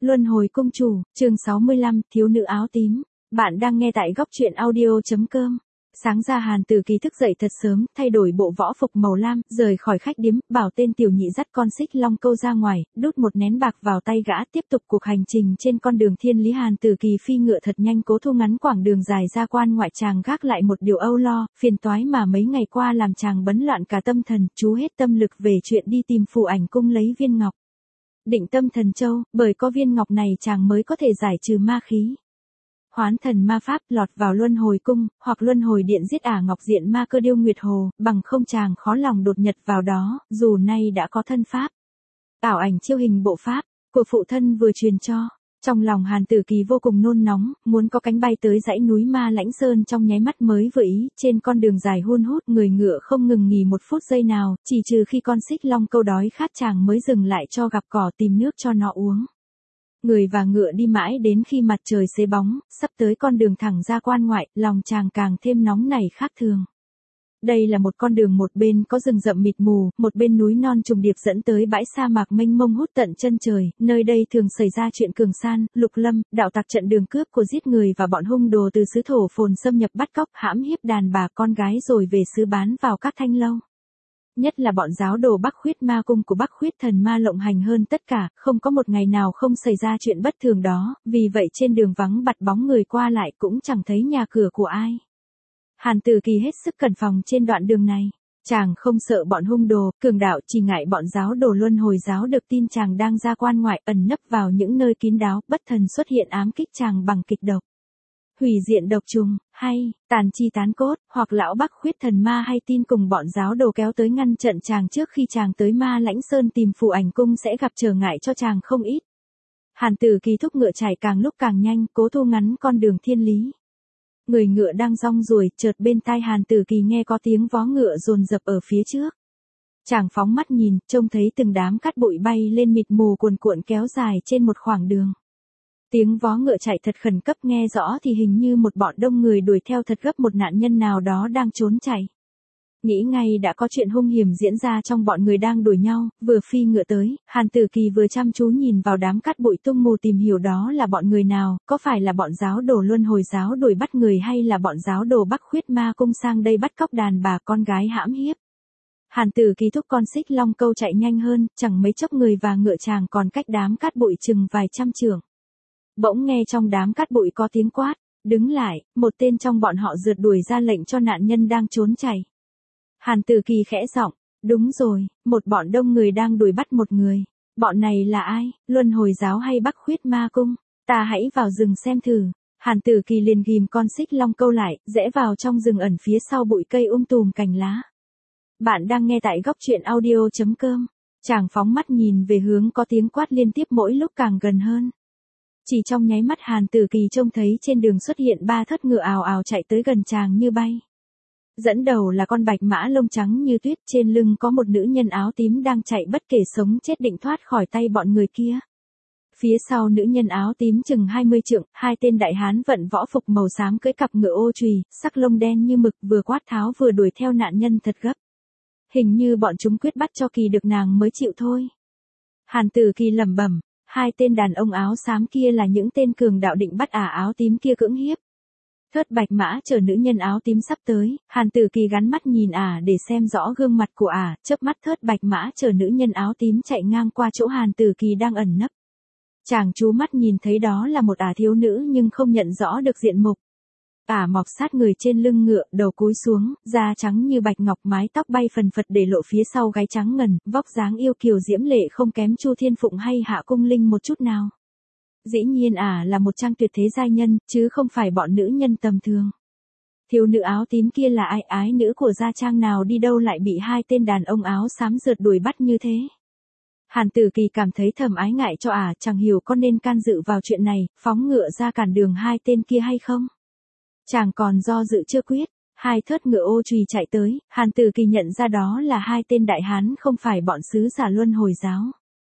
Luân hồi cung chủ, chương 65, thiếu nữ áo tím. Bạn đang nghe tại góc truyện audio.com. Sáng ra Hàn Tử Kỳ thức dậy thật sớm, thay đổi bộ võ phục màu lam, rời khỏi khách điếm, bảo tên tiểu nhị dắt con xích long câu ra ngoài, đút một nén bạc vào tay gã, tiếp tục cuộc hành trình trên con đường thiên lý. Hàn Tử Kỳ phi ngựa thật nhanh, cố thu ngắn quãng đường dài ra quan ngoại. Chàng gác lại một điều âu lo, phiền toái mà mấy ngày qua làm chàng bấn loạn cả tâm thần, chú hết tâm lực về chuyện đi tìm Phù Ảnh cung lấy viên ngọc Định Tâm Thần Châu, bởi có viên ngọc này chàng mới có thể giải trừ ma khí, hoán thần ma pháp, lọt vào luân hồi cung, hoặc luân hồi điện giết Ả Ngọc Diện Ma Cơ Điêu Nguyệt Hồ, bằng không chàng khó lòng đột nhập vào đó, dù nay đã có thân pháp. Ảo ảnh chiêu hình bộ pháp, của phụ thân vừa truyền cho. Trong lòng Hàn Tử Kỳ vô cùng nôn nóng, muốn có cánh bay tới dãy núi Ma Lãnh Sơn trong nháy mắt mới vừa ý. Trên con đường dài hun hút, người ngựa không ngừng nghỉ một phút giây nào, chỉ trừ khi con xích long câu đói khát chàng mới dừng lại cho gặp cỏ tìm nước cho nó uống. Người và ngựa đi mãi đến khi mặt trời xế bóng, sắp tới con đường thẳng ra quan ngoại, lòng chàng càng thêm nóng nảy khác thường. Đây là một con đường một bên có rừng rậm mịt mù, một bên núi non trùng điệp dẫn tới bãi sa mạc mênh mông hút tận chân trời, nơi đây thường xảy ra chuyện cường san, lục lâm, đạo tặc, trận đường cướp của giết người và bọn hung đồ từ xứ thổ phồn xâm nhập bắt cóc hãm hiếp đàn bà con gái rồi về xứ bán vào các thanh lâu. Nhất là bọn giáo đồ Bắc Khuyết Ma Cung của Bắc Khuyết thần ma lộng hành hơn tất cả, không có một ngày nào không xảy ra chuyện bất thường đó, vì vậy trên đường vắng bặt bóng người qua lại cũng chẳng thấy nhà cửa của ai. Hàn Tử Kỳ hết sức cẩn phòng trên đoạn đường này. Chàng không sợ bọn hung đồ, cường đạo, chỉ ngại bọn giáo đồ luân hồi giáo được tin chàng đang ra quan ngoại, ẩn nấp vào những nơi kín đáo, bất thần xuất hiện ám kích chàng bằng kịch độc, hủy diện độc trùng, hay tàn chi tán cốt, hoặc lão Bắc Khuyết thần ma hay tin cùng bọn giáo đồ kéo tới ngăn trận chàng trước khi chàng tới Ma Lãnh Sơn tìm Phù Ảnh cung sẽ gặp trở ngại cho chàng không ít. Hàn Tử Kỳ thúc ngựa chạy càng lúc càng nhanh, cố thu ngắn con đường thiên lý. Người ngựa đang rong ruổi, chợt bên tai Hàn Tử Kỳ nghe có tiếng vó ngựa dồn dập ở phía trước. Chàng phóng mắt nhìn, trông thấy từng đám cát bụi bay lên mịt mù cuồn cuộn kéo dài trên một khoảng đường. Tiếng vó ngựa chạy thật khẩn cấp, nghe rõ thì hình như một bọn đông người đuổi theo thật gấp một nạn nhân nào đó đang trốn chạy. Nghĩ ngay đã có chuyện hung hiểm diễn ra trong bọn người đang đuổi nhau, vừa phi ngựa tới, Hàn Tử Kỳ vừa chăm chú nhìn vào đám cát bụi tung mù tìm hiểu đó là bọn người nào, có phải là bọn giáo đồ luân hồi giáo đuổi bắt người hay là bọn giáo đồ Bắc Khuyết Ma Cung sang đây bắt cóc đàn bà con gái hãm hiếp. Hàn Tử Kỳ thúc con xích long câu chạy nhanh hơn, chẳng mấy chốc người và ngựa chàng còn cách đám cát bụi chừng vài trăm trượng. Bỗng nghe trong đám cát bụi có tiếng quát, đứng lại, một tên trong bọn họ rượt đuổi ra lệnh cho nạn nhân đang trốn chạy. Hàn Tử Kỳ khẽ giọng, đúng rồi, một bọn đông người đang đuổi bắt một người. Bọn này là ai, luân hồi giáo hay Bắc Khuyết Ma Cung? Ta hãy vào rừng xem thử. Hàn Tử Kỳ liền ghim con xích long câu lại, rẽ vào trong rừng ẩn phía sau bụi cây tùm cành lá. Bạn đang nghe tại góc truyện audio.com. Chàng phóng mắt nhìn về hướng có tiếng quát liên tiếp mỗi lúc càng gần hơn. Chỉ trong nháy mắt Hàn Tử Kỳ trông thấy trên đường xuất hiện ba thất ngựa ào ào chạy tới gần chàng như bay. Dẫn đầu là con bạch mã lông trắng như tuyết, trên lưng có một nữ nhân áo tím đang chạy bất kể sống chết định thoát khỏi tay bọn người kia. Phía sau nữ nhân áo tím chừng 20 trượng, hai tên đại hán vận võ phục màu xám cưỡi cặp ngựa ô chùy, sắc lông đen như mực, vừa quát tháo vừa đuổi theo nạn nhân thật gấp. Hình như bọn chúng quyết bắt cho kỳ được nàng mới chịu thôi. Hàn Tử Kỳ lẩm bẩm, hai tên đàn ông áo xám kia là những tên cường đạo định bắt Ả áo tím kia cưỡng hiếp. Thớt bạch mã chờ nữ nhân áo tím sắp tới, Hàn Tử Kỳ gắn mắt nhìn Ả để xem rõ gương mặt của Ả, chớp mắt thớt bạch mã chờ nữ nhân áo tím chạy ngang qua chỗ Hàn Tử Kỳ đang ẩn nấp. Chàng chú mắt nhìn thấy đó là một Ả thiếu nữ nhưng không nhận rõ được diện mục. Ả mọc sát người trên lưng ngựa, đầu cúi xuống, da trắng như bạch ngọc, mái tóc bay phần phật để lộ phía sau gáy trắng ngần, vóc dáng yêu kiều diễm lệ không kém Chu Thiên Phụng hay Hạ Cung Linh một chút nào. Dĩ nhiên Ả là một trang tuyệt thế giai nhân, chứ không phải bọn nữ nhân tầm thường. Thiếu nữ áo tím kia là ai, ái nữ của gia trang nào đi đâu lại bị hai tên đàn ông áo xám rượt đuổi bắt như thế? Hàn Tử Kỳ cảm thấy thầm ái ngại cho Ả, chẳng hiểu có nên can dự vào chuyện này, phóng ngựa ra cản đường hai tên kia hay không. Chàng còn do dự chưa quyết, hai thớt ngựa ô chùy chạy tới, Hàn Tử Kỳ nhận ra đó là hai tên đại hán, không phải bọn sứ giả luân hồi giáo.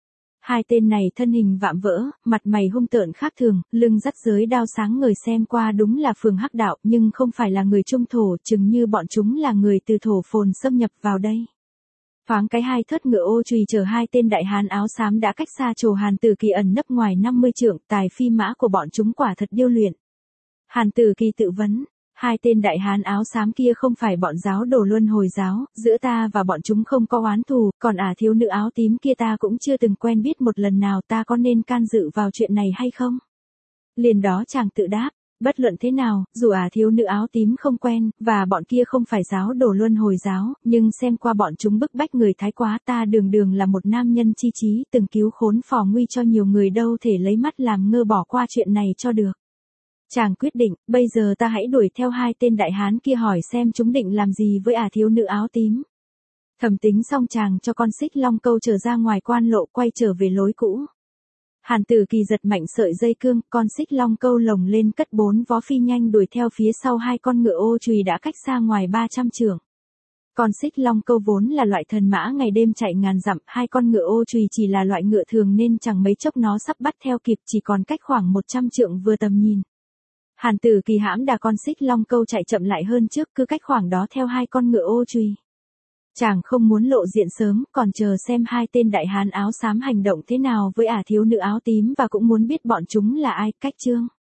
Hai tên này thân hình vạm vỡ, mặt mày hung tợn khác thường, lưng dắt giới đao sáng ngời, xem qua đúng là phường hắc đạo, nhưng không phải là người trung thổ, chừng như bọn chúng là người từ thổ phồn xâm nhập vào đây. Thoáng cái hai thớt ngựa ô chùy chở hai tên đại hán áo xám đã cách xa Trồ Hàn Tử Kỳ ẩn nấp ngoài 50 trượng, tài phi mã của bọn chúng quả thật điêu luyện. Hàn Tử Kỳ tự vấn, hai tên đại hán áo xám kia không phải bọn giáo đồ luân hồi giáo, giữa ta và bọn chúng không có oán thù, còn thiếu nữ áo tím kia ta cũng chưa từng quen biết một lần nào, ta có nên can dự vào chuyện này hay không? Liền đó chàng tự đáp, bất luận thế nào, dù thiếu nữ áo tím không quen, và bọn kia không phải giáo đồ luân hồi giáo, nhưng xem qua bọn chúng bức bách người thái quá, ta đường đường là một nam nhân chi trí, từng cứu khốn phò nguy cho nhiều người, đâu thể lấy mắt làm ngơ bỏ qua chuyện này cho được. Chàng quyết định, bây giờ ta hãy đuổi theo hai tên đại hán kia hỏi xem chúng định làm gì với thiếu nữ áo tím. Thẩm tính xong chàng cho con xích long câu trở ra ngoài quan lộ, quay trở về lối cũ. Hàn Tử Kỳ giật mạnh sợi dây cương, con xích long câu lồng lên cất 4 vó phi nhanh đuổi theo phía sau hai con ngựa ô chùy đã cách xa ngoài 300 trượng. Con xích long câu vốn là loại thần mã ngày đêm chạy ngàn dặm, hai con ngựa ô chùy chỉ là loại ngựa thường nên chẳng mấy chốc nó sắp bắt theo kịp, chỉ còn cách khoảng 100 trượng vừa tầm nhìn. Hàn Tử Kỳ hãm đà con xích long câu chạy chậm lại hơn trước, cứ cách khoảng đó theo hai con ngựa ô chùy. Chàng không muốn lộ diện sớm, còn chờ xem hai tên đại hán áo xám hành động thế nào với thiếu nữ áo tím, và cũng muốn biết bọn chúng là ai. Cách chương